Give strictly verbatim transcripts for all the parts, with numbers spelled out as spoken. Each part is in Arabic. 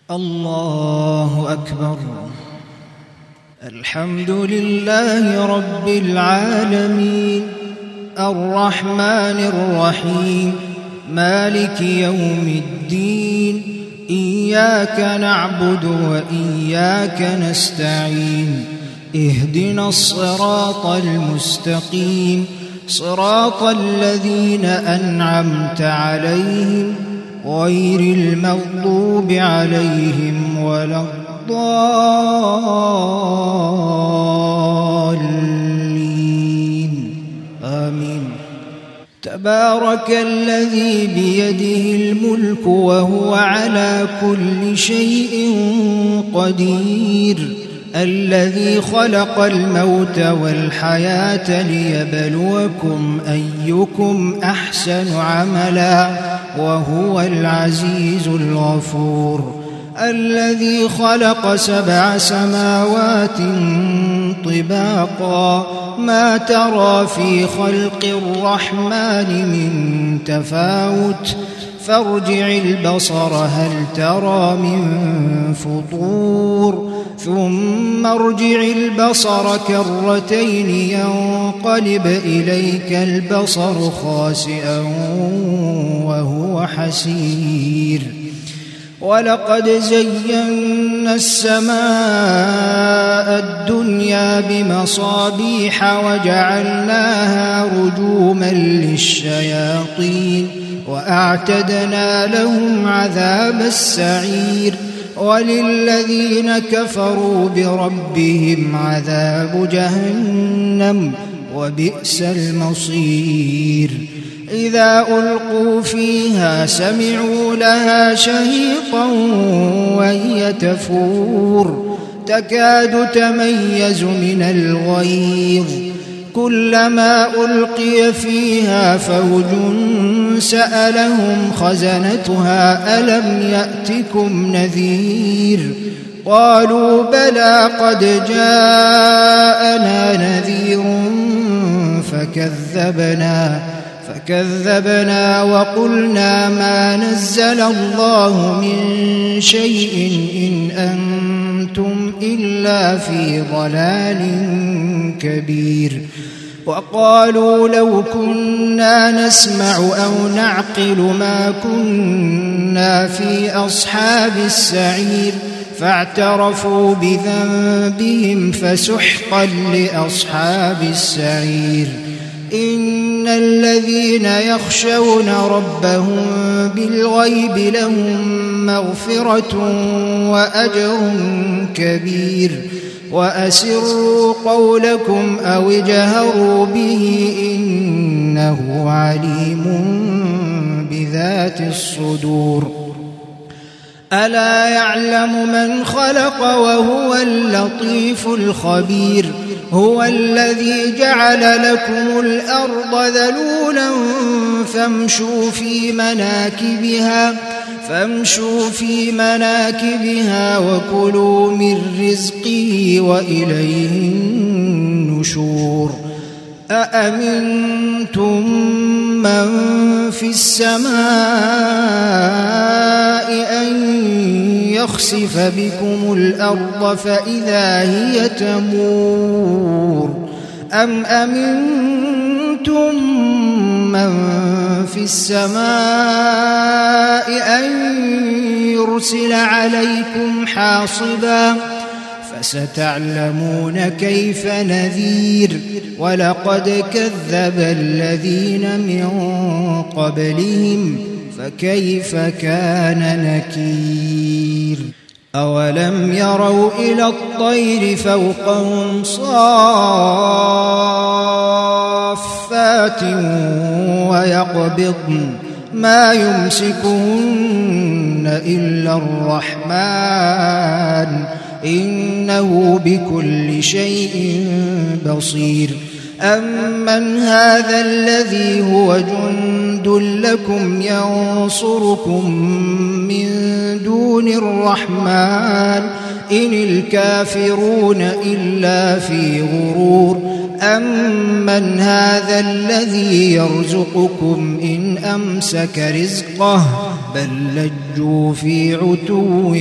الله أكبر. الحمد لله رب العالمين الرحمن الرحيم مالك يوم الدين إياك نعبد وإياك نستعين اهدنا الصراط المستقيم صراط الذين أنعمت عليهم غير المغضوب عليهم ولا الضالين آمين. تبارك الذي بيده الملك وهو على كل شيء قدير الذي خلق الموت والحياة ليبلوكم أيكم أحسن عملا وهو العزيز الغفور الذي خلق سبع سماوات طباقا ما ترى في خلق الرحمن من تفاوت فارجع البصر هل ترى من فطور ثم ارجع البصر كرتين ينقلب إليك البصر خاسئا وهو حسير ولقد زينا السماء الدنيا بمصابيح وجعلناها رجوما للشياطين وأعتدنا لهم عذاب السعير وللذين كفروا بربهم عذاب جهنم وبئس المصير إذا ألقوا فيها سمعوا لها شهيقا وهي تفور تكاد تميز من الغيظ كلما ألقي فيها فوج سألهم خزنتها ألم يأتكم نذير قالوا بلى قد جاءنا نذير فكذبنا فكذبنا وقلنا ما نزل الله من شيء إن أنتم إلا في ضلال كبير وقالوا لو كنا نسمع أو نعقل ما كنا في أصحاب السعير فاعترفوا بذنبهم فسحقا لأصحاب السعير إن الذين يخشون ربهم بالغيب لهم مغفرة وأجر كبير وأسروا قولكم أو اجهروا به إنه عليم بذات الصدور ألا يعلم من خلق وهو اللطيف الخبير هو الذي جعل لكم الأرض ذلولا فامشوا في مناكبها فامشوا في مناكبها وكلوا من رزقه وإليه النشور أأمنتم من في السماء أن يخسف بكم الأرض فإذا هي تمور أم أمنتم من في السماء أن يرسل عليكم حاصبا فستعلمون كيف نذير ولقد كذب الذين من قبلهم فكيف كان نكير أولم يروا إلى الطير فوقهم صافات ويقبضن ما يمسكهن إلا الرحمن إنه بكل شيء بصير أمن هذا الذي هو جند لكم ينصركم من دون الرحمن إن الكافرون إلا في غرور أمن هذا الذي يرزقكم إن أمسك رزقه بل لجوا في عتو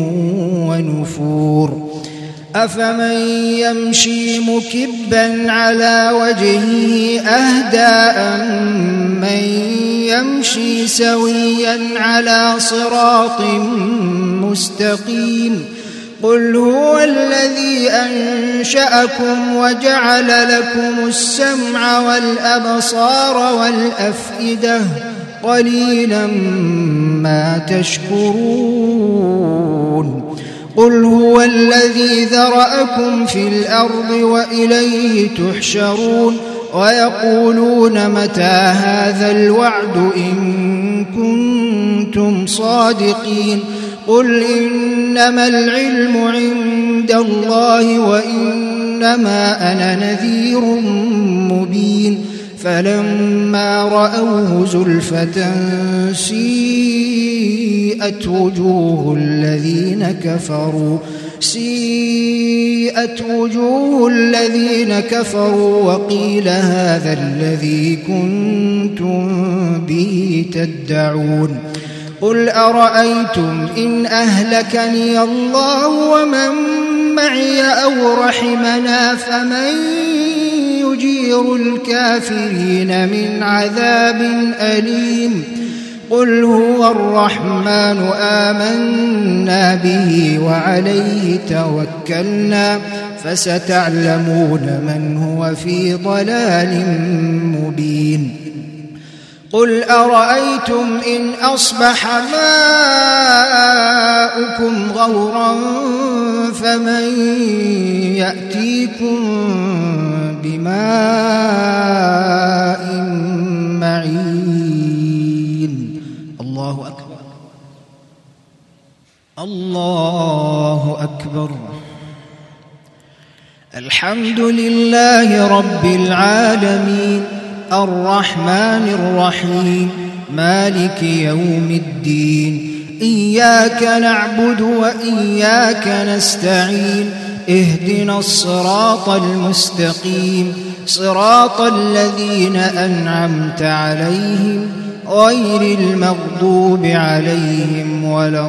ونفور أفمن يمشي مكبا على وجهه أهدى أمن يمشي سويا على صراط مستقيم قل هو الذي أنشأكم وجعل لكم السمع والأبصار والأفئدة قليلا ما تشكرون قل هو الذي ذرأكم في الأرض وإليه تحشرون ويقولون متى هذا الوعد إن كنتم صادقين قل إنما العلم عند الله وإنما أنا نذير مبين فلما رأوه زلفة سيئت وجوه الذين كفروا سيئت وجوه الذين كفروا وقيل هذا الذي كنتم به تدعون قل أرأيتم إن أهلكني الله ومن معي أو رحمنا فمن يجير الكافرين من عذاب أليم قل هو الرحمن آمنا به وعليه توكلنا فستعلمون من هو في ضلال مبين قل أرأيتم إن أصبح ماؤكم غورا فمن يأتيكم بماء معين الله أكبر الله أكبر الحمد لله رب العالمين الرحمن الرحيم مالك يوم الدين إياك نعبد وإياك نستعين اهدنا الصراط المستقيم صراط الذين أنعمت عليهم غير المغضوب عليهم ولا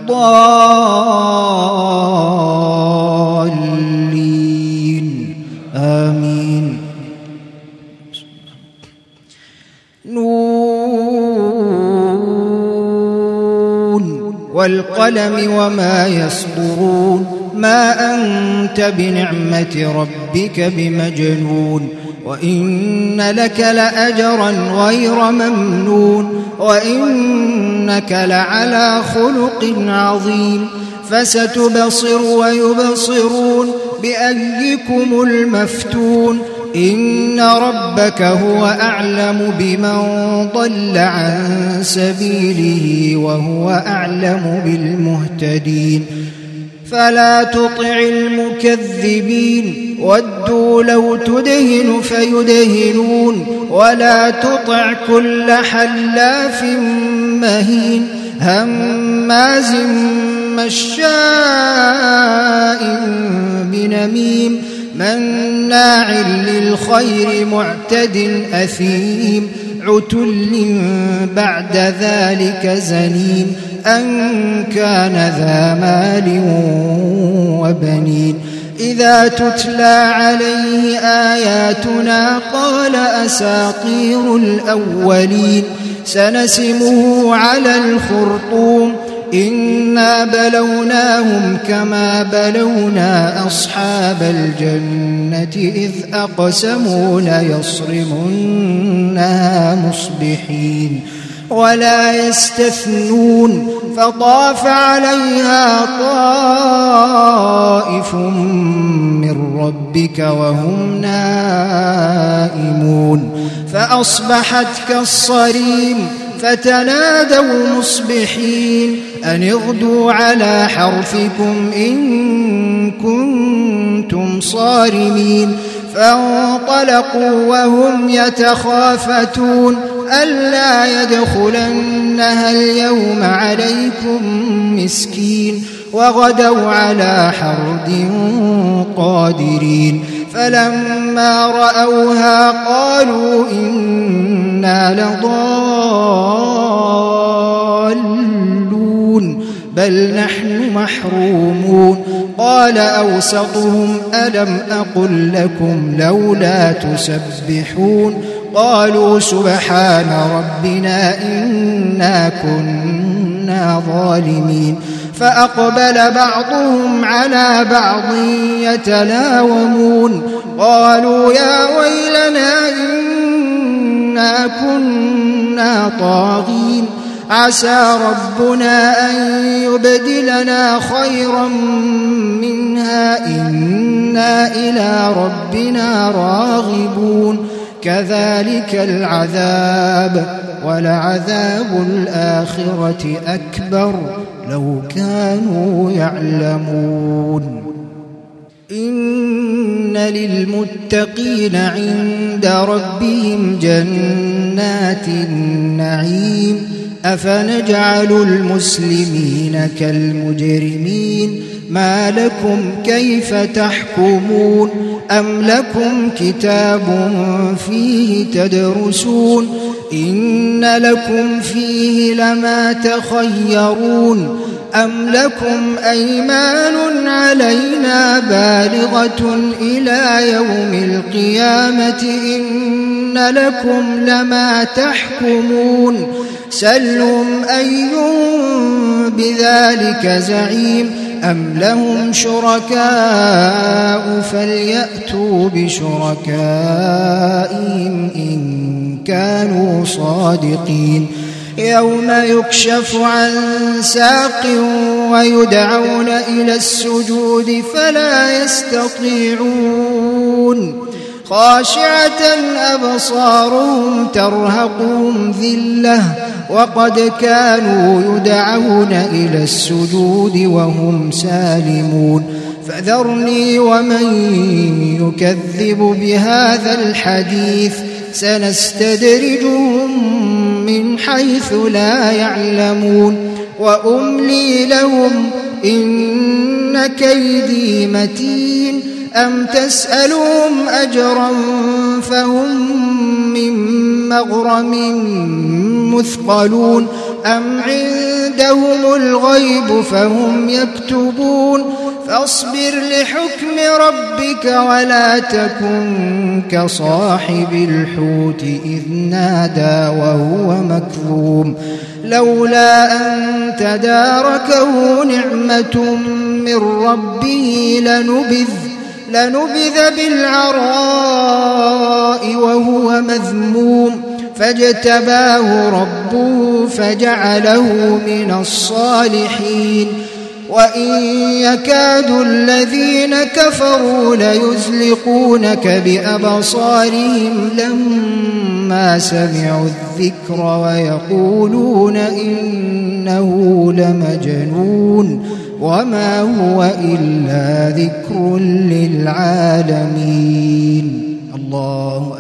الضالين آمين نون والقلم وما يسطرون ما أنت بنعمة ربك بمجنون وإن لك لأجرا غير ممنون وإنك لعلى خلق عظيم فستبصر ويبصرون بأيكم المفتون إن ربك هو أعلم بمن ضل عن سبيله وهو أعلم بالمهتدين فلا تطع المكذبين ودوا لو تدهن فيدهنون ولا تطع كل حلاف مهين هماز مشاء بنميم مناع للخير معتد أثيم عتل بعد ذلك زنيم أن كان ذا مال وبنين إذا تتلى عليه آياتنا قال أساطير الأولين سنسمه على الخرطوم إنا بلوناهم كما بلونا أصحاب الجنة إذ أقسموا ليصرمنها مصبحين ولا يستثنون فطاف عليها طائف من ربك وهم نائمون فأصبحت كالصريم فتنادوا مصبحين أن اغدوا على حرثكم إن كنتم صارمين فانطلقوا وهم يتخافتون ألا يدخلنها اليوم عليكم مسكين وغدوا على حرد قادرين فلما رأوها قالوا إنا لضالون بل نحن محرومون قال أوسطهم ألم أقل لكم لولا تسبحون قالوا سبحان ربنا إنا كنا ظالمين فأقبل بعضهم على بعض يتلاومون قالوا يا ويلنا إنا كنا طاغين عسى ربنا أن يبدلنا خيرا منها إنا إلى ربنا راغبون كذلك العذاب ولعذاب الآخرة أكبر لو كانوا يعلمون إن للمتقين عند ربهم جنات النعيم أفنجعل المسلمين كالمجرمين ما لكم كيف تحكمون أم لكم كتاب فيه تدرسون إن لكم فيه لما تخيرون أم لكم أيمان علينا بالغة إلى يوم القيامة إن لكم لما تحكمون سلهم أيهم بذلك زعيم أم لهم شركاء فليأتوا بشركائهم إن كانوا صادقين يوم يكشف عن ساق ويدعون إلى السجود فلا يستطيعون خاشعة أبصارهم ترهقهم ذلة وقد كانوا يدعون إلى السجود وهم سالمون فذرني ومن يكذب بهذا الحديث سنستدرجهم من حيث لا يعلمون وأملي لهم إن كيدي متين أم تسألهم أجرا فهم من مغرم مثقلون أم عندهم الغيب فهم يكتبون فاصبر لحكم ربك ولا تكن كصاحب الحوت إذ نادى وهو مكظوم لولا أن تداركه نعمة من ربه لنبذ لنبذ بالعراء وهو مذموم فاجتباه ربه فجعله من الصالحين وإن يكاد الذين كفروا ليزلقونك بأبصارهم لما سمعوا الذكر ويقولون إنه لمجنون وما هو إلا ذكر للعالمين الله